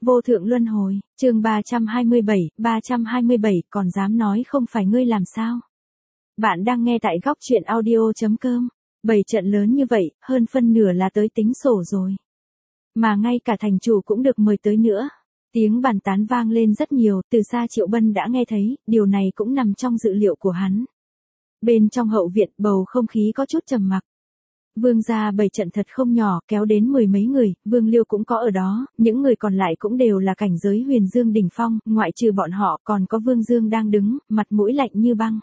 Vô thượng luân hồi, chương 327, còn dám nói không phải ngươi làm sao? Bạn đang nghe tại góc truyện audio.com. 7 trận lớn như vậy, hơn phân nửa là tới tính sổ rồi. Mà ngay cả thành chủ cũng được mời tới nữa. Tiếng bàn tán vang lên rất nhiều, từ xa Triệu Bân đã nghe thấy, điều này cũng nằm trong dự liệu của hắn. Bên trong hậu viện, bầu không khí có chút trầm mặc. Vương gia 7 trận thật không nhỏ, kéo đến 10 mấy người, Vương Liêu cũng có ở đó, những người còn lại cũng đều là cảnh giới huyền dương đỉnh phong, ngoại trừ bọn họ còn có Vương Dương đang đứng, mặt mũi lạnh như băng.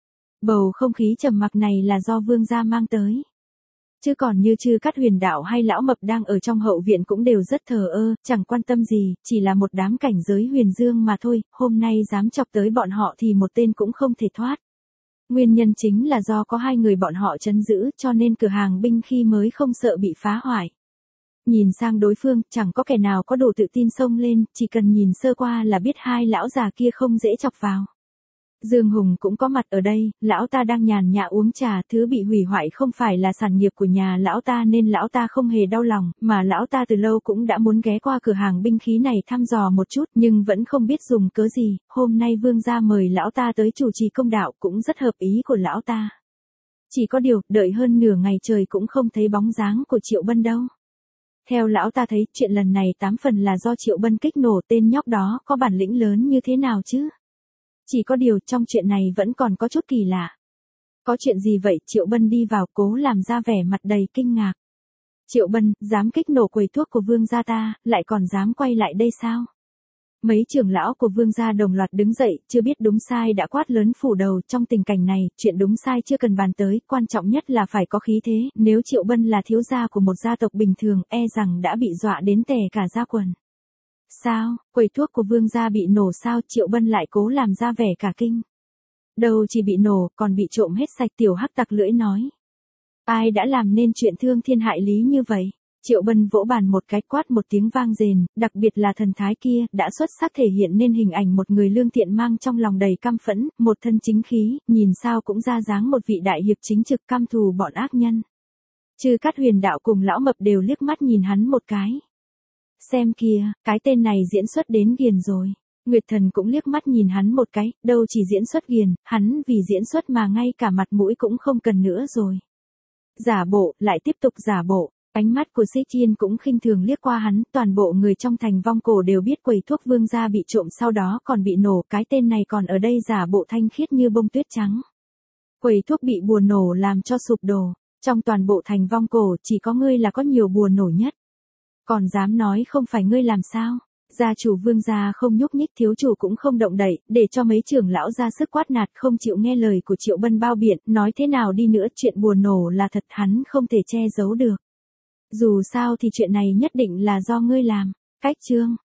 Bầu không khí trầm mặc này là do Vương gia mang tới. Chứ còn như Chư Cát Huyền Đạo hay Lão Mập đang ở trong hậu viện cũng đều rất thờ ơ, chẳng quan tâm gì, chỉ là một đám cảnh giới huyền dương mà thôi, hôm nay dám chọc tới bọn họ thì một tên cũng không thể thoát. Nguyên nhân chính là do có 2 người bọn họ trấn giữ cho nên cửa hàng binh khí mới không sợ bị phá hoại. Nhìn sang đối phương, chẳng có kẻ nào có đủ tự tin xông lên, chỉ cần nhìn sơ qua là biết 2 lão già kia không dễ chọc vào. Dương Hùng cũng có mặt ở đây, lão ta đang nhàn nhã uống trà, thứ bị hủy hoại không phải là sản nghiệp của nhà lão ta nên lão ta không hề đau lòng, mà lão ta từ lâu cũng đã muốn ghé qua cửa hàng binh khí này thăm dò một chút nhưng vẫn không biết dùng cớ gì, hôm nay Vương gia mời lão ta tới chủ trì công đạo cũng rất hợp ý của lão ta. Chỉ có điều, đợi hơn nửa ngày trời cũng không thấy bóng dáng của Triệu Bân đâu. Theo lão ta thấy, chuyện lần này 8 phần là do Triệu Bân kích nổ tên nhóc đó có bản lĩnh lớn như thế nào chứ. Chỉ có điều trong chuyện này vẫn còn có chút kỳ lạ. Có chuyện gì vậy? Triệu Bân đi vào cố làm ra vẻ mặt đầy kinh ngạc. Triệu Bân, dám kích nổ quầy thuốc của Vương gia ta, lại còn dám quay lại đây sao? Mấy trưởng lão của Vương gia đồng loạt đứng dậy, chưa biết đúng sai đã quát lớn phủ đầu. Trong tình cảnh này, chuyện đúng sai chưa cần bàn tới, quan trọng nhất là phải có khí thế. Nếu Triệu Bân là thiếu gia của một gia tộc bình thường, e rằng đã bị dọa đến tè cả da quần. Sao, quầy thuốc của Vương gia bị nổ sao? Triệu Bân lại cố làm ra vẻ cả kinh. Đâu chỉ bị nổ, còn bị trộm hết sạch. Tiểu Hắc tặc lưỡi nói. Ai đã làm nên chuyện thương thiên hại lý như vậy? Triệu Bân vỗ bàn một cái, quát một tiếng vang rền, đặc biệt là thần thái kia, đã xuất sắc thể hiện nên hình ảnh một người lương thiện mang trong lòng đầy căm phẫn, một thân chính khí, nhìn sao cũng ra dáng một vị đại hiệp chính trực căm thù bọn ác nhân. Chư Cát Huyền Đạo cùng Lão Mập đều liếc mắt nhìn hắn một cái. Xem kìa, cái tên này diễn xuất đến ghiền rồi. Nguyệt Thần cũng liếc mắt nhìn hắn một cái, đâu chỉ diễn xuất ghiền, hắn vì diễn xuất mà ngay cả mặt mũi cũng không cần nữa rồi. Giả bộ, lại tiếp tục giả bộ. Ánh mắt của Xích Chiên cũng khinh thường liếc qua hắn, toàn bộ người trong thành Vong Cổ đều biết quầy thuốc Vương gia bị trộm sau đó còn bị nổ, cái tên này còn ở đây giả bộ thanh khiết như bông tuyết trắng. Quầy thuốc bị bùa nổ làm cho sụp đổ, trong toàn bộ thành Vong Cổ chỉ có ngươi là có nhiều bùa nổ nhất. Còn dám nói không phải ngươi làm sao? Gia chủ Vương gia không nhúc nhích, thiếu chủ cũng không động đậy, để cho mấy trưởng lão ra sức quát nạt không chịu nghe lời của Triệu Bân bao biện, nói thế nào đi nữa chuyện bùa nổ là thật hắn không thể che giấu được. Dù sao thì chuyện này nhất định là do ngươi làm. Cách chương